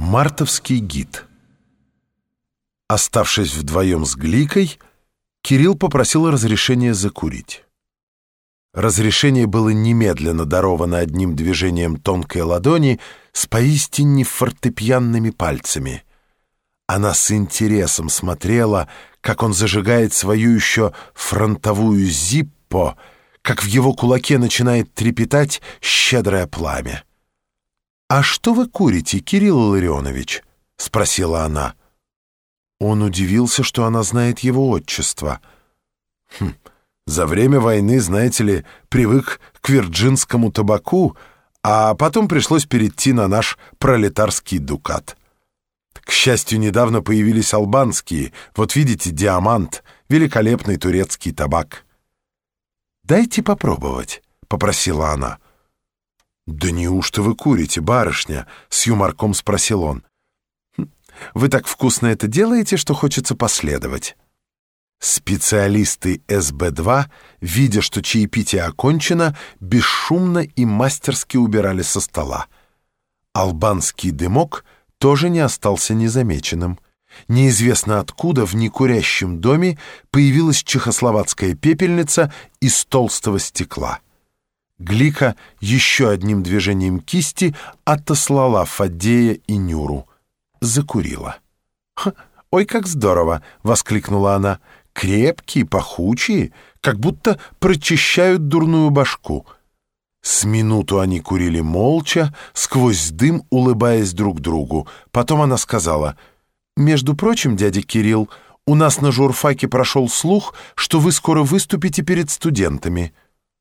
Мартовский гид. Оставшись вдвоем с Гликой, Кирилл попросил разрешения закурить. Разрешение было немедленно даровано одним движением тонкой ладони с поистине фортепианными пальцами. Она с интересом смотрела, как он зажигает свою еще фронтовую зиппо, как в его кулаке начинает трепетать щедрое пламя. «А что вы курите, Кирилл Илларионович?» — спросила она. Он удивился, что она знает его отчество. За время войны, знаете ли, привык к вирджинскому табаку, а потом пришлось перейти на наш пролетарский дукат. К счастью, недавно появились албанские. Вот видите, диамант, великолепный турецкий табак. «Дайте попробовать», — попросила она. «Да неужто вы курите, барышня?» — с юморком спросил он. «Вы так вкусно это делаете, что хочется последовать». Специалисты СБ-2, видя, что чаепитие окончено, бесшумно и мастерски убирали со стола. Албанский дымок тоже не остался незамеченным. Неизвестно откуда в некурящем доме появилась чехословацкая пепельница из толстого стекла. Глика еще одним движением кисти отослала Фаддея и Нюру. Закурила. «Ой, как здорово!» — воскликнула она. «Крепкие, пахучие, как будто прочищают дурную башку». С минуту они курили молча, сквозь дым улыбаясь друг другу. Потом она сказала: «Между прочим, дядя Кирилл, у нас на журфаке прошел слух, что вы скоро выступите перед студентами».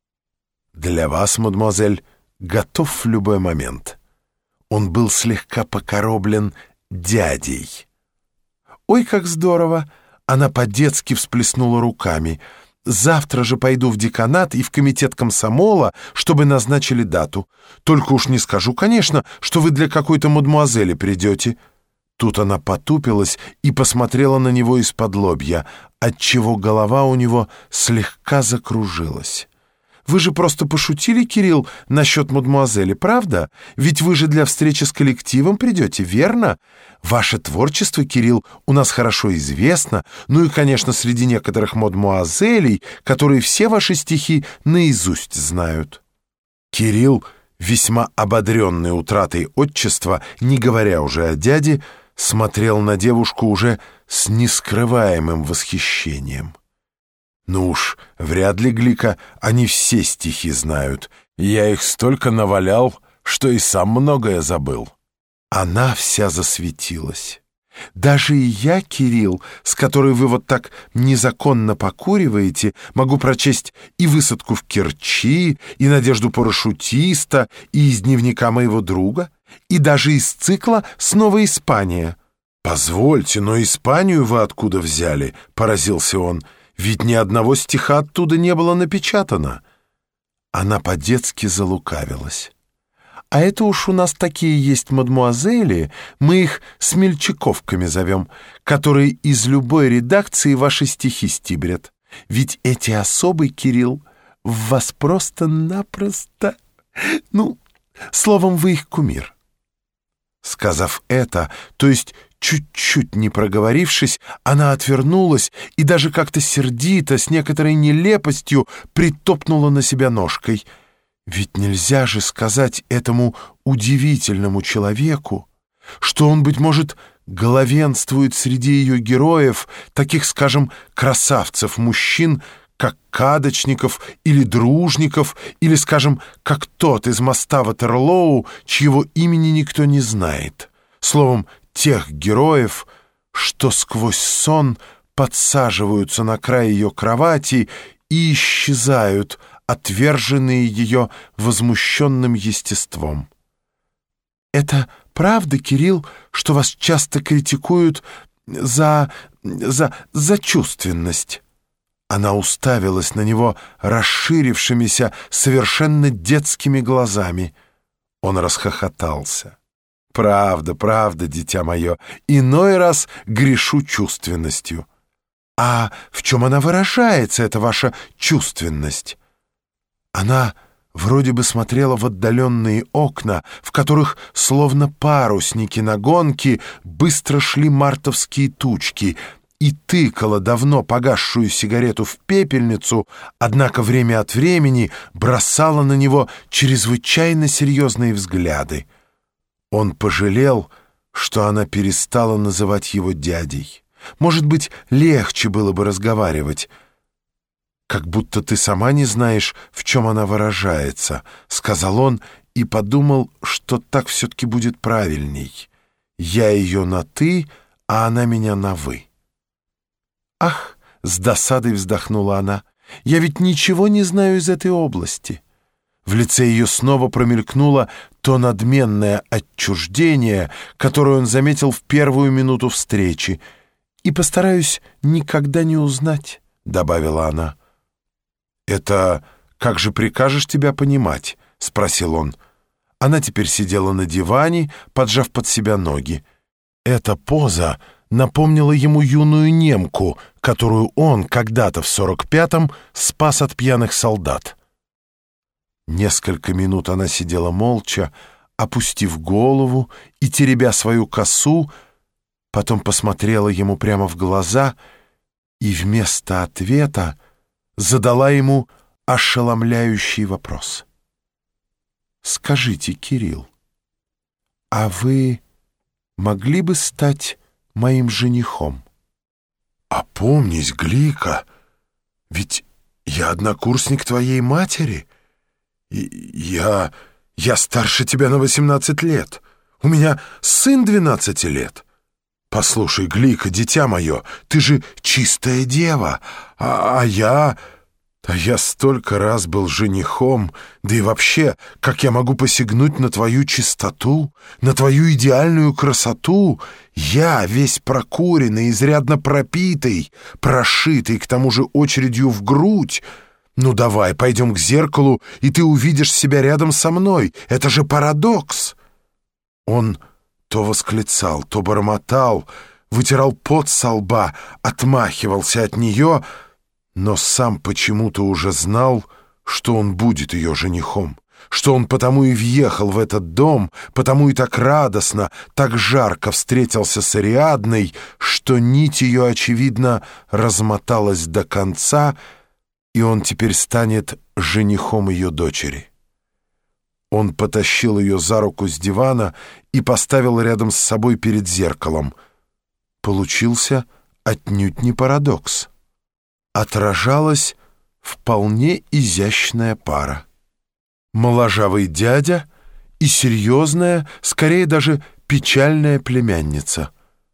«Для вас, мадемуазель, готов в любой момент». Он был слегка покороблен дядей. «Ой, как здорово!» Она по-детски всплеснула руками. «Завтра же пойду в деканат и в комитет комсомола, чтобы назначили дату. Только уж не скажу, конечно, что вы для какой-то мадемуазели придете». Тут она потупилась и посмотрела на него из-под-лобья, отчего голова у него слегка закружилась. «Вы же просто пошутили, Кирилл, насчет мадемуазели, правда? Ведь вы же для встречи с коллективом придете, верно? Ваше творчество, Кирилл, у нас хорошо известно, ну и, конечно, среди некоторых мадемуазелей, которые все ваши стихи наизусть знают». Кирилл, весьма ободренный утратой отчества, не говоря уже о дяде, смотрел на девушку уже с нескрываемым восхищением. «Ну уж, вряд ли, Глика, они все стихи знают. Я их столько навалял, что и сам многое забыл». Она вся засветилась. «Даже и я, Кирилл, с которой вы вот так незаконно покуриваете, могу прочесть и «Высадку в Керчи», и «Надежду парашютиста», и из дневника моего друга, и даже из цикла «Снова Испания». «Позвольте, но Испанию вы откуда взяли?» — поразился он. «Ведь ни одного стиха оттуда не было напечатано». Она по-детски залукавилась. «А это уж у нас такие есть мадмуазели, мы их смельчаковками зовем, которые из любой редакции ваши стихи стибрят. Ведь эти особы, Кирилл, в вас просто-напросто... Ну, словом, вы их кумир». Сказав это, то есть чуть-чуть не проговорившись, она отвернулась и даже как-то сердито, с некоторой нелепостью притопнула на себя ножкой. Ведь нельзя же сказать этому удивительному человеку, что он, быть может, главенствует среди ее героев, таких, скажем, красавцев-мужчин, как Кадочников или Дружников, или, скажем, как тот из моста Ватерлоу, чьего имени никто не знает. Словом, тех героев, что сквозь сон подсаживаются на край ее кровати и исчезают, отверженные ее возмущенным естеством. «Это правда, Кирилл, что вас часто критикуют за чувственность?» Она уставилась на него расширившимися, совершенно детскими глазами. Он расхохотался. «Правда, правда, дитя мое, иной раз грешу чувственностью». «А в чем она выражается, эта ваша чувственность?» Она вроде бы смотрела в отдаленные окна, в которых, словно парусники на гонке, быстро шли мартовские тучки, и тыкала давно погасшую сигарету в пепельницу, однако время от времени бросала на него чрезвычайно серьезные взгляды. Он пожалел, что она перестала называть его дядей. Может быть, легче было бы разговаривать. «Как будто ты сама не знаешь, в чем она выражается», — сказал он и подумал, что так все-таки будет правильней. «Я ее на «ты», а она меня на «вы». «Ах!» — с досадой вздохнула она. «Я ведь ничего не знаю из этой области». В лице ее снова промелькнуло то надменное отчуждение, которое он заметил в первую минуту встречи. «И постараюсь никогда не узнать», — добавила она. «Это как же прикажешь тебя понимать?» — спросил он. Она теперь сидела на диване, поджав под себя ноги. Эта поза напомнила ему юную немку, которую он когда-то в 45-м спас от пьяных солдат. Несколько минут она сидела молча, опустив голову и теребя свою косу, потом посмотрела ему прямо в глаза и вместо ответа задала ему ошеломляющий вопрос. «Скажите, Кирилл, а вы могли бы стать моим женихом?» «Опомнись, Глика, ведь я однокурсник твоей матери. Я старше тебя на 18 лет. У меня сын 12 лет. Послушай, Глика, дитя мое, ты же чистая дева, а я столько раз был женихом, да и вообще, как я могу посягнуть на твою чистоту, на твою идеальную красоту? Я весь прокуренный, изрядно пропитый, прошитый, к тому же очередью в грудь. Ну давай, пойдем к зеркалу, и ты увидишь себя рядом со мной. Это же парадокс!» Он то восклицал, то бормотал, вытирал пот со лба, отмахивался от нее, но сам почему-то уже знал, что он будет ее женихом, что он потому и въехал в этот дом, потому и так радостно, так жарко встретился с Ариадной, что нить ее, очевидно, размоталась до конца, и он теперь станет женихом ее дочери. Он потащил ее за руку с дивана и поставил рядом с собой перед зеркалом. Получился отнюдь не парадокс. Отражалась вполне изящная пара. Моложавый дядя и серьезная, скорее даже печальная племянница.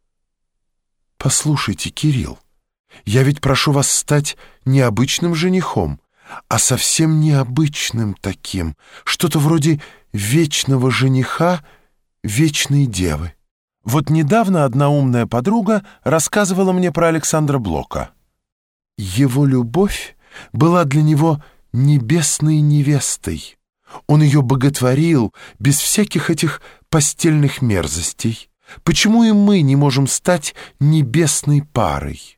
«Послушайте, Кирилл, я ведь прошу вас стать не обычным женихом, а совсем необычным таким, что-то вроде вечного жениха, вечной девы. Вот недавно одна умная подруга рассказывала мне про Александра Блока. Его любовь была для него небесной невестой. Он ее боготворил без всяких этих постельных мерзостей. Почему и мы не можем стать небесной парой?»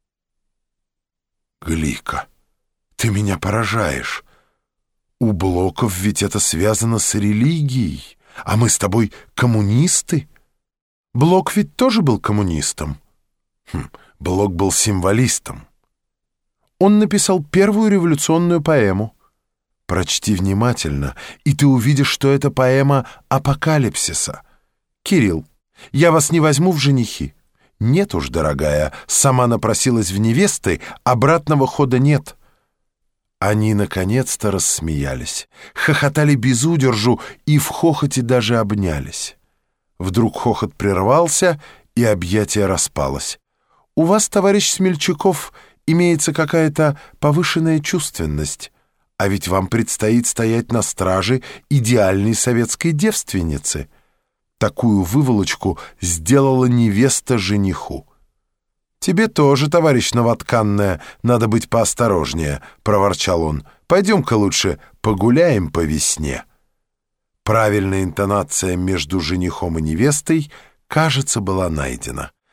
«Глика, ты меня поражаешь. У Блоков ведь это связано с религией, а мы с тобой коммунисты. Блок ведь тоже был коммунистом». Блок был символистом. Он написал первую революционную поэму. Прочти внимательно, и ты увидишь, что это поэма апокалипсиса. Кирилл, я вас не возьму в женихи. Нет уж, дорогая, сама напросилась в невесты, обратного хода нет. Они наконец-то рассмеялись, хохотали без удержу и в хохоте даже обнялись. Вдруг хохот прервался, и объятие распалось. «У вас, товарищ Смельчаков, имеется какая-то повышенная чувственность, а ведь вам предстоит стоять на страже идеальной советской девственницы». Такую выволочку сделала невеста жениху. «Тебе тоже, товарищ новотканная, надо быть поосторожнее», — проворчал он. «Пойдем-ка лучше погуляем по весне». Правильная интонация между женихом и невестой, кажется, была найдена.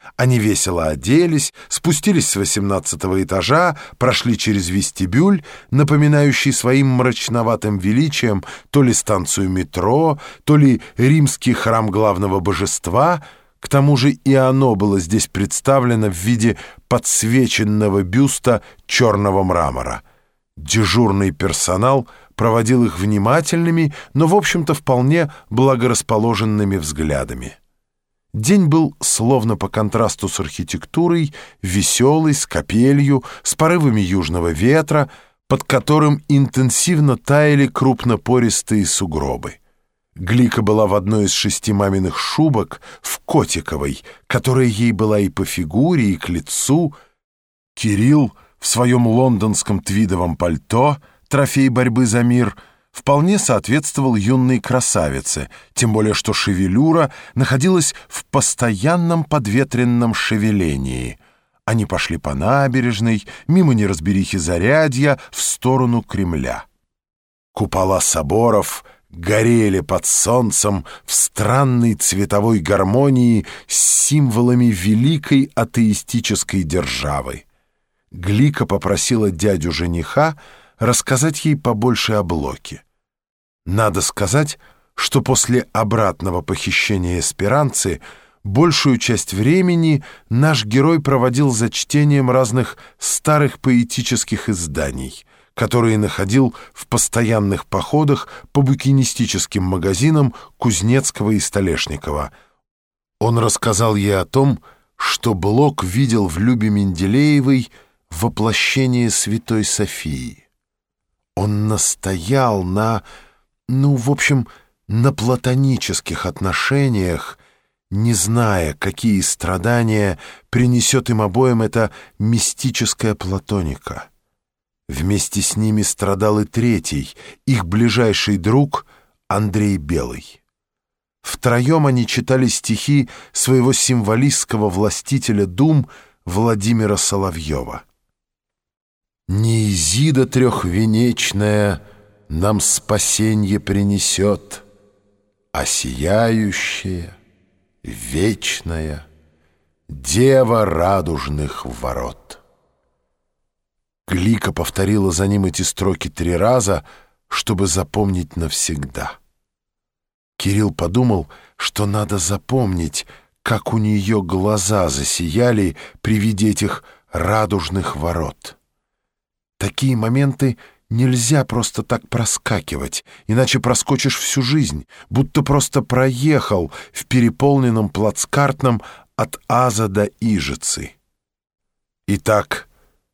Они весело оделись, спустились с 18-го этажа, прошли через вестибюль, напоминающий своим мрачноватым величием то ли станцию метро, то ли римский храм главного божества. К тому же и оно было здесь представлено в виде подсвеченного бюста черного мрамора. Дежурный персонал проводил их внимательными, но, в общем-то, вполне благорасположенными взглядами. День был, словно по контрасту с архитектурой, веселый, с капелью, с порывами южного ветра, под которым интенсивно таяли крупнопористые сугробы. Глика была в одной из 6 маминых шубок, в котиковой, которая ей была и по фигуре, и к лицу. Кирилл в своем лондонском твидовом пальто, трофей борьбы за мир, вполне соответствовал юной красавице, тем более что шевелюра находилась в постоянном подветренном шевелении. Они пошли по набережной, мимо неразберихи Зарядья, в сторону Кремля. Купола соборов горели под солнцем в странной цветовой гармонии с символами великой атеистической державы. Глика попросила дядю жениха рассказать ей побольше о Блоке. Надо сказать, что после обратного похищения Эсперанцы большую часть времени наш герой проводил за чтением разных старых поэтических изданий, которые находил в постоянных походах по букинистическим магазинам Кузнецкого и Столешникова. Он рассказал ей о том, что Блок видел в Любе Менделеевой воплощение Святой Софии. Он настоял на платонических отношениях, не зная, какие страдания принесет им обоим эта мистическая платоника. Вместе с ними страдал и третий, их ближайший друг Андрей Белый. Втроем они читали стихи своего символистского властителя дум Владимира Соловьева. «Не Изида трехвенечная нам спасенье принесет, а сияющая, вечная Дева радужных ворот». Глика повторила за ним эти строки 3 раза, чтобы запомнить навсегда. Кирилл подумал, что надо запомнить, как у нее глаза засияли при виде этих радужных ворот. Такие моменты нельзя просто так проскакивать, иначе проскочишь всю жизнь, будто просто проехал в переполненном плацкартном от Аза до Ижицы. Итак,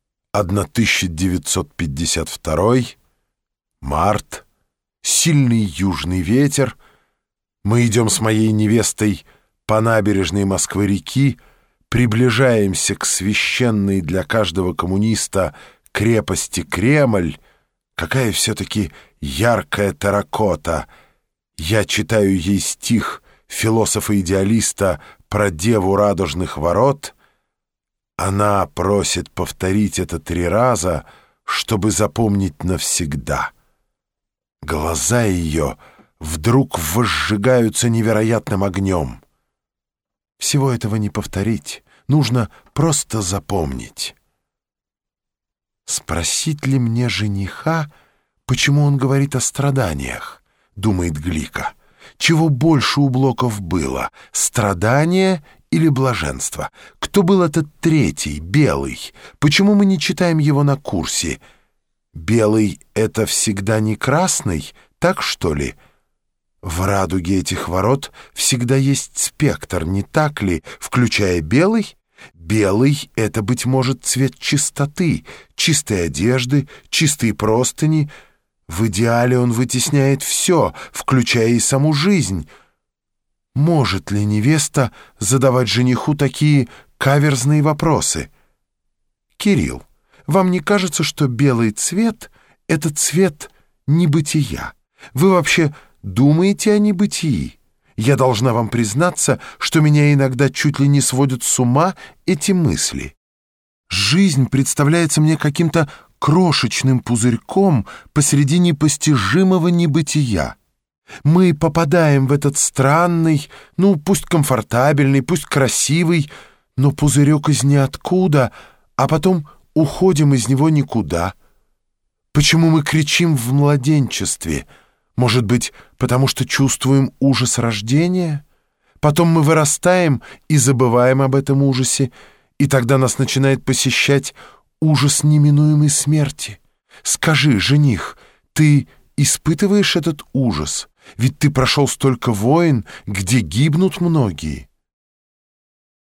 1952, март, сильный южный ветер. Мы идем с моей невестой по набережной Москвы-реки, приближаемся к священной для каждого коммуниста крепости Кремль. Какая все-таки яркая терракота. Я читаю ей стих философа-идеалиста про Деву радужных ворот. Она просит повторить это 3 раза, чтобы запомнить навсегда. Глаза ее вдруг возжигаются невероятным огнем. Всего этого не повторить, нужно просто запомнить. «Спросить ли мне жениха, почему он говорит о страданиях?» — думает Глика. «Чего больше у Блоков было, страдания или блаженство? Кто был этот третий, Белый? Почему мы не читаем его на курсе? Белый — это всегда не красный, так что ли? В радуге этих ворот всегда есть спектр, не так ли, включая белый? Белый — это, быть может, цвет чистоты, чистой одежды, чистые простыни. В идеале он вытесняет все, включая и саму жизнь. Может ли невеста задавать жениху такие каверзные вопросы? Кирилл, вам не кажется, что белый цвет — это цвет небытия? Вы вообще думаете о небытии? Я должна вам признаться, что меня иногда чуть ли не сводят с ума эти мысли. Жизнь представляется мне каким-то крошечным пузырьком посреди непостижимого небытия. Мы попадаем в этот странный, пусть комфортабельный, пусть красивый, но пузырек из ниоткуда, а потом уходим из него никуда. Почему мы кричим в младенчестве? Может быть, потому что чувствуем ужас рождения? Потом мы вырастаем и забываем об этом ужасе, и тогда нас начинает посещать ужас неминуемой смерти. Скажи, жених, ты испытываешь этот ужас? Ведь ты прошел столько войн, где гибнут многие.